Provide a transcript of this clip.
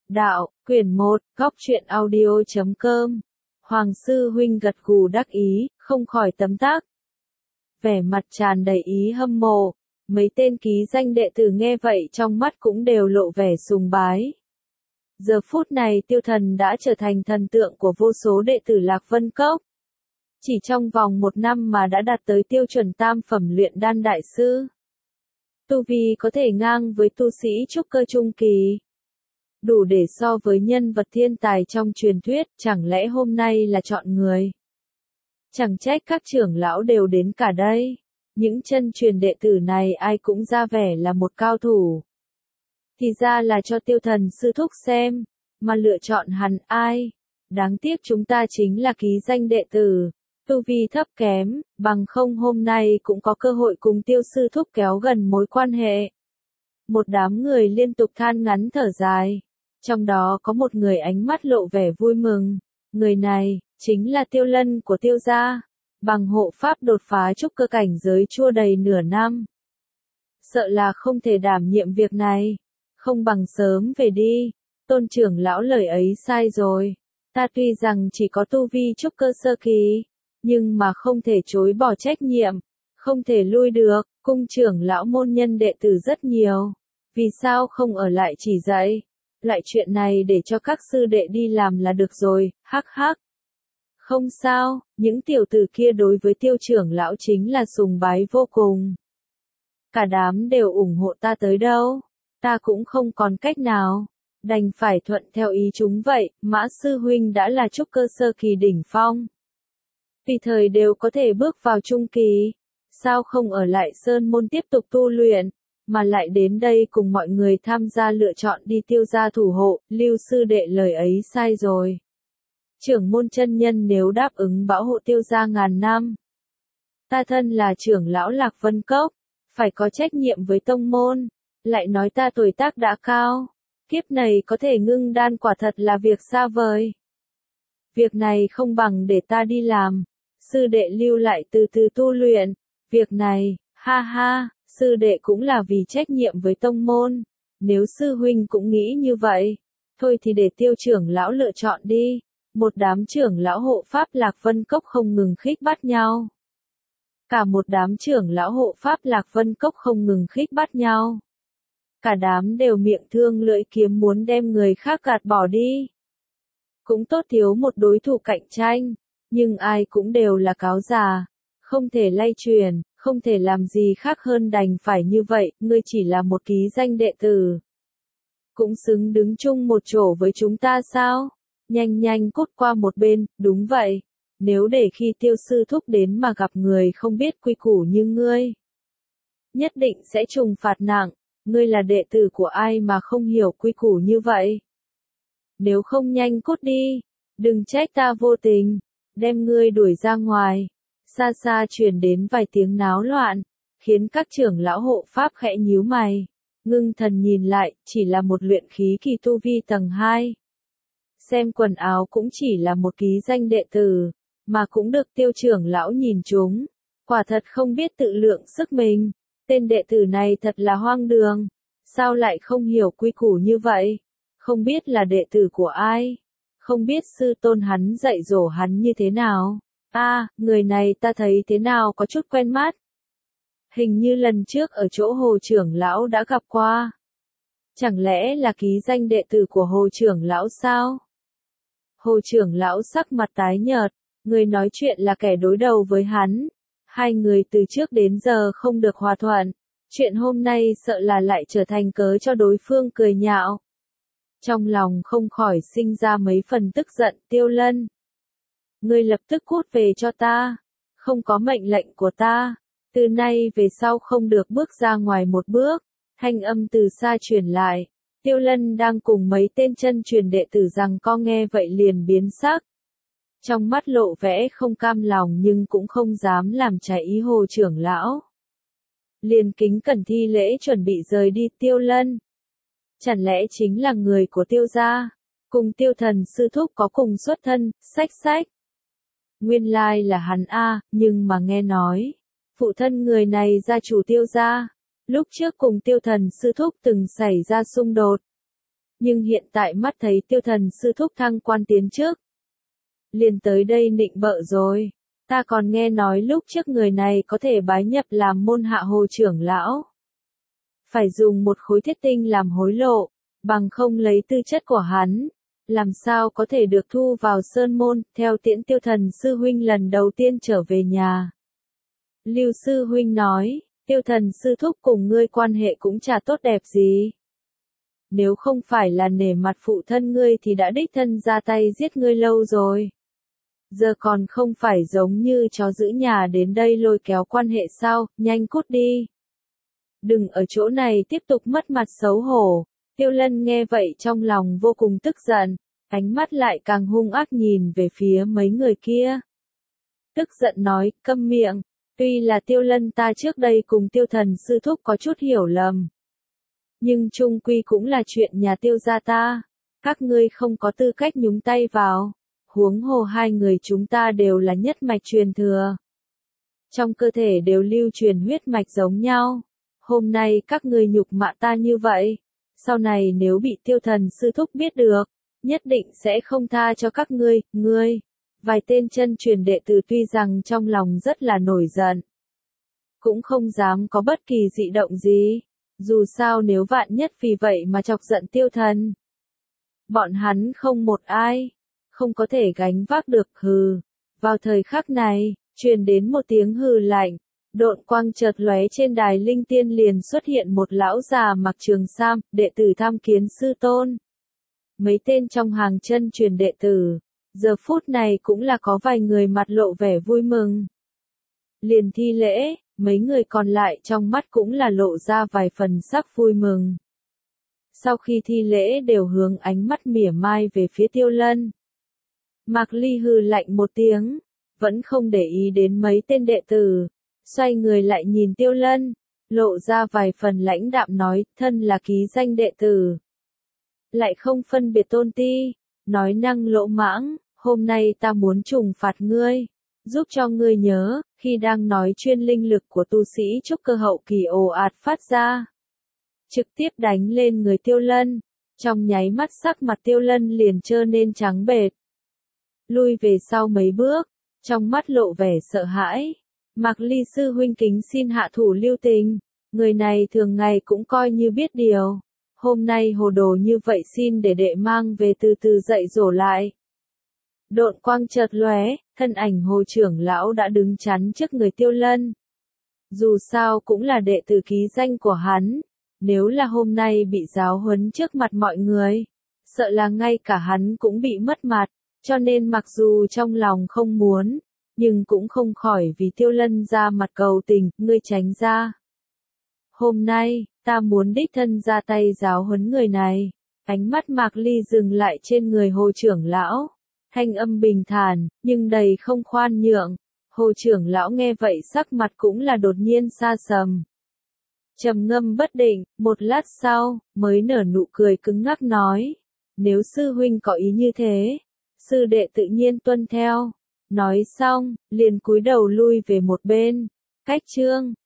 Đạo, quyển 1, góc truyện audio.com. Hoàng sư huynh gật gù đắc ý, không khỏi tấm tắc. Vẻ mặt tràn đầy ý hâm mộ, mấy tên ký danh đệ tử nghe vậy trong mắt cũng đều lộ vẻ sùng bái. Giờ phút này Tiêu Thần đã trở thành thần tượng của vô số đệ tử Lạc Vân Cốc. Chỉ trong vòng 1 năm mà đã đạt tới tiêu chuẩn tam phẩm luyện đan đại sư. Tu vi có thể ngang với tu sĩ trúc cơ trung kỳ. Đủ để so với nhân vật thiên tài trong truyền thuyết, chẳng lẽ hôm nay là chọn người. Chẳng trách các trưởng lão đều đến cả đây. Những chân truyền đệ tử này ai cũng ra vẻ là một cao thủ. Thì ra là cho Tiêu Thần sư thúc xem, mà lựa chọn hắn ai. Đáng tiếc chúng ta chính là ký danh đệ tử, tu vi thấp kém, bằng không hôm nay cũng có cơ hội cùng Tiêu sư thúc kéo gần mối quan hệ. Một đám người liên tục than ngắn thở dài. Trong đó có một người ánh mắt lộ vẻ vui mừng. Người này, chính là Tiêu Lân của Tiêu gia. Bằng hộ pháp đột phá trúc cơ cảnh giới chua đầy nửa năm. Sợ là không thể đảm nhiệm việc này. Không bằng sớm về đi. Tôn trưởng lão lời ấy sai rồi. Ta tuy rằng chỉ có tu vi trúc cơ sơ kỳ, nhưng mà không thể chối bỏ trách nhiệm. Không thể lui được, cung trưởng lão môn nhân đệ tử rất nhiều. Vì sao không ở lại chỉ dạy? Lại chuyện này để cho các sư đệ đi làm là được rồi, hắc hắc. Không sao, những tiểu tử kia đối với Tiêu trưởng lão chính là sùng bái vô cùng. Cả đám đều ủng hộ ta tới đâu, ta cũng không còn cách nào, đành phải thuận theo ý chúng vậy. Mã sư huynh đã là trúc cơ sơ kỳ đỉnh phong. Tùy thời đều có thể bước vào trung kỳ, sao không ở lại sơn môn tiếp tục tu luyện, mà lại đến đây cùng mọi người tham gia lựa chọn đi Tiêu gia thủ hộ. Lưu sư đệ lời ấy sai rồi. Trưởng môn chân nhân nếu đáp ứng bảo hộ Tiêu gia ngàn năm. Ta thân là trưởng lão Lạc Vân Cốc, phải có trách nhiệm với tông môn, lại nói ta tuổi tác đã cao, kiếp này có thể ngưng đan quả thật là việc xa vời. Việc này không bằng để ta đi làm, sư đệ lưu lại từ từ tu luyện. Việc này, ha ha, sư đệ cũng là vì trách nhiệm với tông môn. Nếu sư huynh cũng nghĩ như vậy, thôi thì để Tiêu trưởng lão lựa chọn đi. Một đám trưởng lão hộ pháp Lạc Vân Cốc không ngừng khích bắt nhau. Cả một đám trưởng lão hộ pháp Lạc Vân Cốc không ngừng khích bắt nhau. Cả đám đều miệng thương lưỡi kiếm muốn đem người khác gạt bỏ đi. Cũng tốt thiếu một đối thủ cạnh tranh, nhưng ai cũng đều là cáo già, không thể lay truyền, không thể làm gì khác hơn đành phải như vậy. Ngươi chỉ là một ký danh đệ tử, cũng xứng đứng chung một chỗ với chúng ta sao? Nhanh nhanh cút qua một bên. Đúng vậy, nếu để khi Tiêu sư thúc đến mà gặp người không biết quy củ như ngươi, nhất định sẽ trừng phạt nặng. Ngươi là đệ tử của ai mà không hiểu quy củ như vậy? Nếu không nhanh cút đi, đừng trách ta vô tình, đem ngươi đuổi ra ngoài. Xa xa truyền đến vài tiếng náo loạn, khiến các trưởng lão hộ pháp khẽ nhíu mày, ngưng thần nhìn lại, chỉ là một luyện khí kỳ tu vi tầng 2. Xem quần áo cũng chỉ là một ký danh đệ tử, mà cũng được Tiêu trưởng lão nhìn trúng, quả thật không biết tự lượng sức mình. Tên đệ tử này thật là hoang đường, sao lại không hiểu quy củ như vậy? Không biết là đệ tử của ai, không biết sư tôn hắn dạy dỗ hắn như thế nào. Người này ta thấy thế nào có chút quen mắt. Hình như lần trước ở chỗ Hồ trưởng lão đã gặp qua. Chẳng lẽ là ký danh đệ tử của Hồ trưởng lão sao? Hồ trưởng lão sắc mặt tái nhợt, người nói chuyện là kẻ đối đầu với hắn. Hai người từ trước đến giờ không được hòa thuận, chuyện hôm nay sợ là lại trở thành cớ cho đối phương cười nhạo. Trong lòng không khỏi sinh ra mấy phần tức giận. Tiêu Lân, ngươi lập tức cút về cho ta, không có mệnh lệnh của ta, từ nay về sau không được bước ra ngoài một bước. Thanh âm từ xa truyền lại. Tiêu Lân đang cùng mấy tên chân truyền đệ tử rằng co nghe vậy liền biến sắc. Trong mắt lộ vẻ không cam lòng nhưng cũng không dám làm trái ý Hồ trưởng lão. Liền kính cẩn thi lễ chuẩn bị rời đi. Tiêu Lân, chẳng lẽ chính là người của Tiêu gia, cùng Tiêu thần sư thúc có cùng xuất thân? Sách. Nguyên lai là hắn nhưng mà nghe nói, phụ thân người này gia chủ Tiêu gia, lúc trước cùng Tiêu thần sư thúc từng xảy ra xung đột. nhưng hiện tại mắt thấy Tiêu Thần sư thúc thăng quan tiến trước. Liền tới đây nịnh bợ rồi, ta còn nghe nói lúc trước người này có thể bái nhập làm môn hạ Hồ trưởng lão. Phải dùng một khối thiết tinh làm hối lộ, bằng không lấy tư chất của hắn, làm sao có thể được thu vào sơn môn, theo tiễn Tiêu Thần sư huynh lần đầu tiên trở về nhà. Lưu sư huynh nói, Tiêu Thần sư thúc cùng ngươi quan hệ cũng chả tốt đẹp gì. Nếu không phải là nể mặt phụ thân ngươi thì đã đích thân ra tay giết ngươi lâu rồi. Giờ còn không phải giống như chó giữ nhà đến đây lôi kéo quan hệ sao, nhanh cút đi. Đừng ở chỗ này tiếp tục mất mặt xấu hổ. Tiêu Lân nghe vậy trong lòng vô cùng tức giận, ánh mắt lại càng hung ác nhìn về phía mấy người kia. Tức giận nói, câm miệng, tuy là Tiêu Lân ta trước đây cùng Tiêu Thần sư thúc có chút hiểu lầm. Nhưng chung quy cũng là chuyện nhà Tiêu gia ta, các ngươi không có tư cách nhúng tay vào, huống hồ hai người chúng ta đều là nhất mạch truyền thừa. Trong cơ thể đều lưu truyền huyết mạch giống nhau, hôm nay các ngươi nhục mạ ta như vậy, sau này nếu bị Tiêu Thần sư thúc biết được, nhất định sẽ không tha cho các ngươi. Vài tên chân truyền đệ tử tuy rằng trong lòng rất là nổi giận, cũng không dám có bất kỳ dị động gì, dù sao nếu vạn nhất vì vậy mà chọc giận Tiêu Thần. Bọn hắn không một ai, không có thể gánh vác được hừ. Vào thời khắc này, truyền đến một tiếng hừ lạnh, độn quang chợt lóe trên đài linh tiên liền xuất hiện một lão già mặc trường sam, đệ tử tham kiến sư tôn. Mấy tên trong hàng chân truyền đệ tử, giờ phút này cũng là có vài người mặt lộ vẻ vui mừng. Liền thi lễ, mấy người còn lại trong mắt cũng là lộ ra vài phần sắc vui mừng. Sau khi thi lễ đều hướng ánh mắt mỉa mai về phía Tiêu Lân. Mạc Ly hừ lạnh một tiếng, vẫn không để ý đến mấy tên đệ tử, xoay người lại nhìn Tiêu Lân, lộ ra vài phần lãnh đạm nói, thân là ký danh đệ tử. Lại không phân biệt tôn ti, nói năng lỗ mãng, hôm nay ta muốn trừng phạt ngươi, giúp cho ngươi nhớ, khi đang nói chuyên linh lực của tu sĩ trúc cơ hậu kỳ ồ ạt phát ra. Trực tiếp đánh lên người Tiêu Lân, trong nháy mắt sắc mặt Tiêu Lân liền trơ nên trắng bệch. Lui về sau mấy bước, trong mắt lộ vẻ sợ hãi. Mạc Ly sư huynh kính xin hạ thủ lưu tình, người này thường ngày cũng coi như biết điều. Hôm nay hồ đồ như vậy xin để đệ mang về từ từ dạy dỗ lại. Độn quang chợt lóe, thân ảnh Hồ trưởng lão đã đứng chắn trước người Tiêu Lân. Dù sao cũng là đệ tử ký danh của hắn, nếu là hôm nay bị giáo huấn trước mặt mọi người, sợ là ngay cả hắn cũng bị mất mặt, cho nên mặc dù trong lòng không muốn, nhưng cũng không khỏi vì Tiêu Lân ra mặt cầu tình, ngươi tránh ra. Hôm nay, ta muốn đích thân ra tay giáo huấn người này. Ánh mắt Mạc Ly dừng lại trên người Hồ trưởng lão. Thanh âm bình thản, nhưng đầy không khoan nhượng. Hồ trưởng lão nghe vậy sắc mặt cũng là đột nhiên xa sầm. Trầm ngâm bất định, một lát sau, mới nở nụ cười cứng ngắc nói. Nếu sư huynh có ý như thế, sư đệ tự nhiên tuân theo. Nói xong, liền cúi đầu lui về một bên. Cách chương